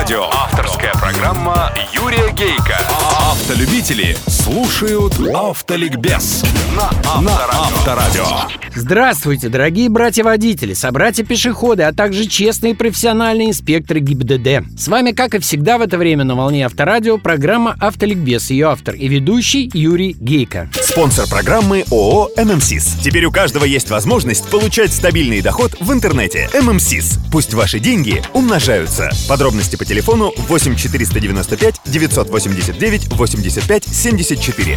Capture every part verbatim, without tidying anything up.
Авторадио. Авторская программа Юрия Гейка. Автолюбители слушают Автоликбез на Авторадио. Здравствуйте, дорогие братья-водители, собратья-пешеходы, а также честные профессиональные инспекторы ГИБДД. С вами, как и всегда в это время на волне Авторадио, программа «Автоликбез», ее автор и ведущий Юрий Гейка. Спонсор программы ООО «ММСИС». Теперь у каждого есть возможность получать стабильный доход в интернете. ММСИС. Пусть ваши деньги умножаются. Подробности по телефону восемь четыреста девяносто пять девятьсот восемьдесят девять восемьдесят пять семьдесят четыре.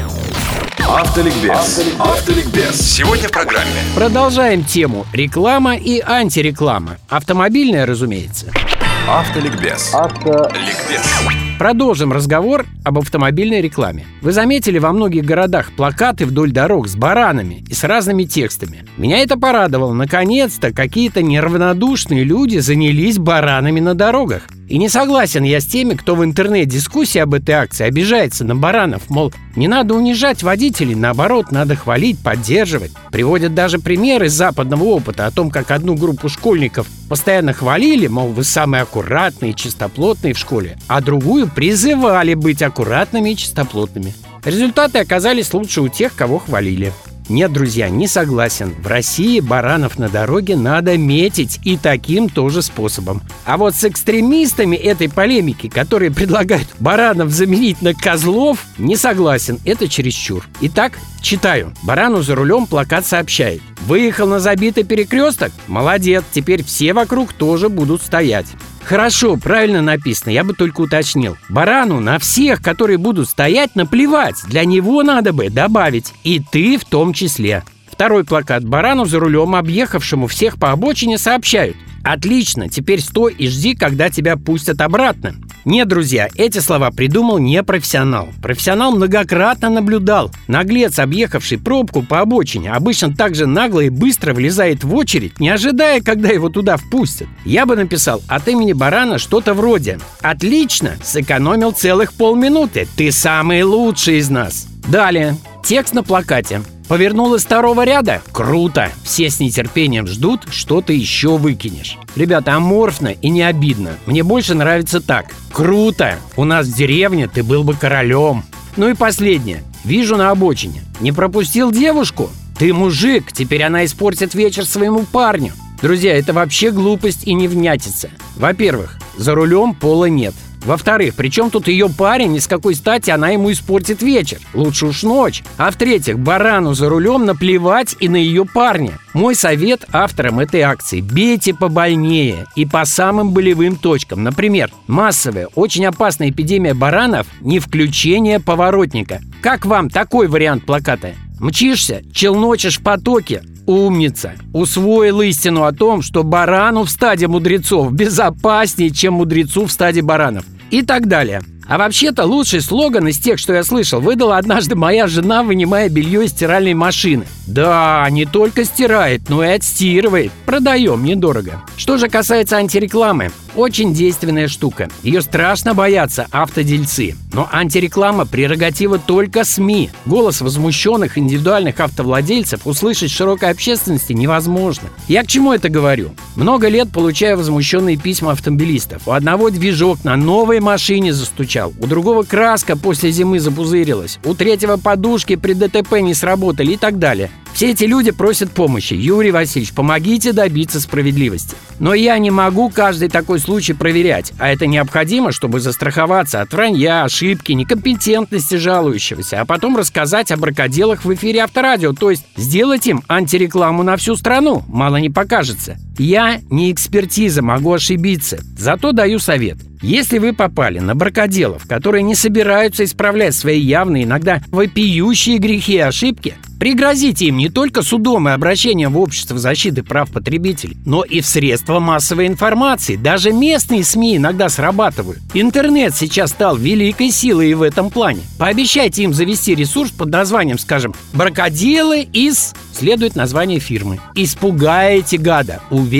Автоликбез. Автоликбез. Сегодня в программе. Продолжаем тему реклама и антиреклама. Автомобильная, разумеется. Автоликбез. Автоликбез. Продолжим разговор об автомобильной рекламе. Вы заметили во многих городах плакаты вдоль дорог с баранами и с разными текстами. Меня это порадовало. Наконец-то какие-то неравнодушные люди занялись баранами на дорогах. И не согласен я с теми, кто в интернет-дискуссии об этой акции обижается на баранов. Мол, не надо унижать водителей, наоборот, надо хвалить, поддерживать. Приводят даже примеры из западного опыта о том, как одну группу школьников постоянно хвалили, мол, вы самые аккуратные и чистоплотные в школе, а другую призывали быть аккуратными и чистоплотными. Результаты оказались лучше у тех, кого хвалили. Нет, друзья, не согласен. В России баранов на дороге надо метить, и таким тоже способом. А вот с экстремистами этой полемики, которые предлагают баранов заменить на козлов, не согласен. Это чересчур. Итак, читаю. Барану за рулем плакат сообщает: выехал на забитый перекресток? Молодец, теперь все вокруг тоже будут стоять. Хорошо, правильно написано, я бы только уточнил. Барану на всех, которые будут стоять, наплевать. Для него надо бы добавить «и ты в том числе». Второй плакат. Барану за рулем, объехавшему всех по обочине, сообщают: отлично, теперь стой и жди, когда тебя пустят обратно. Нет, друзья, эти слова придумал не профессионал. Профессионал многократно наблюдал. Наглец, объехавший пробку по обочине, обычно так же нагло и быстро влезает в очередь, не ожидая, когда его туда впустят. Я бы написал от имени барана что-то вроде: отлично, сэкономил целых полминуты, ты самый лучший из нас. Далее, текст на плакате. Повернул из второго ряда? Круто! Все с нетерпением ждут, что ты еще выкинешь. Ребята, аморфно и не обидно. Мне больше нравится так. Круто! У нас в деревне ты был бы королем. Ну и последнее. Вижу на обочине. Не пропустил девушку? Ты мужик, теперь она испортит вечер своему парню. Друзья, это вообще глупость и невнятица. Во-первых, за рулем пола нет. Во-вторых, при чем тут ее парень и с какой стати она ему испортит вечер? Лучше уж ночь. А в-третьих, барану за рулем наплевать и на ее парня. Мой совет авторам этой акции: бейте побольнее и по самым болевым точкам. Например, массовая, очень опасная эпидемия баранов – не включение поворотника. Как вам такой вариант плаката? Мчишься, челночишь в потоке? Умница! Усвоил истину о том, что барану в стаде мудрецов безопаснее, чем мудрецу в стаде баранов. И так далее. А вообще-то лучший слоган из тех, что я слышал, выдала однажды моя жена, вынимая белье из стиральной машины. Да, не только стирает, но и отстирывает. Продаем недорого. Что же касается антирекламы, очень действенная штука. Ее страшно боятся автодельцы. Но антиреклама – прерогатива только СМИ. Голос возмущенных индивидуальных автовладельцев услышать широкой общественности невозможно. Я к чему это говорю? Много лет получаю возмущенные письма автомобилистов. У одного движок на новой машине застучал. У другого краска после зимы запузырилась, у третьего подушки при ДТП не сработали и так далее. Все эти люди просят помощи. Юрий Васильевич, помогите добиться справедливости. Но я не могу каждый такой случай проверять, а это необходимо, чтобы застраховаться от вранья, ошибки, некомпетентности жалующегося, а потом рассказать о бракоделах в эфире Авторадио, то есть сделать им антирекламу на всю страну, мало не покажется. Я не экспертиза, могу ошибиться, зато даю совет. Если вы попали на бракоделов, которые не собираются исправлять свои явные, иногда вопиющие грехи и ошибки, пригрозите им не только судом и обращением в общество защиты прав потребителей, но и в средства массовой информации. Даже местные СМИ иногда срабатывают. Интернет сейчас стал великой силой и в этом плане. Пообещайте им завести ресурс под названием, скажем, «Бракоделы из...» следует название фирмы. Испугаете гада, уверен.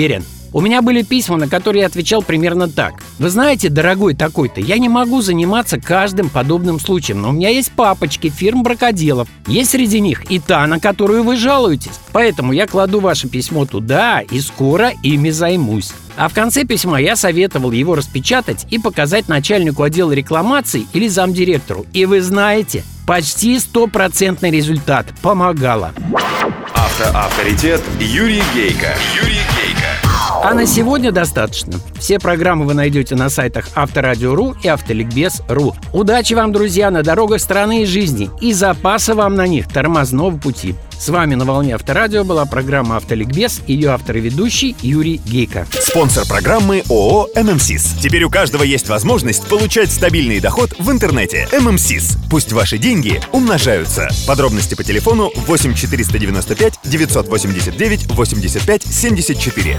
У меня были письма, на которые я отвечал примерно так. Вы знаете, дорогой такой-то, я не могу заниматься каждым подобным случаем, но у меня есть папочки фирм бракоделов. Есть среди них и та, на которую вы жалуетесь. Поэтому я кладу ваше письмо туда и скоро ими займусь. А в конце письма я советовал его распечатать и показать начальнику отдела рекламаций или замдиректору. И вы знаете, почти стопроцентный результат. Помогало. Автоавторитет Юрий Гейко. Юрий Гейко. А на сегодня достаточно. Все программы вы найдете на сайтах Авторадио точка ру и Автоликбез точка ру. Удачи вам, друзья, на дорогах страны и жизни. И запаса вам на них тормозного пути. С вами на волне Авторадио была программа «Автоликбез», ее автор и ведущий Юрий Гейко. Спонсор программы ООО «ММСИС». Теперь у каждого есть возможность получать стабильный доход в интернете. ММСИС. Пусть ваши деньги умножаются. Подробности по телефону восемь четыреста девяносто пять девятьсот восемьдесят девять восемьдесят пять семьдесят четыре.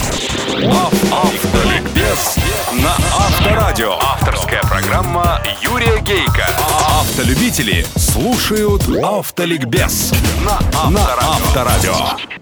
Автоликбез на Авторадио. Авторская программа Юрия Гейко. Автолюбители слушают Автоликбез на Авторадио.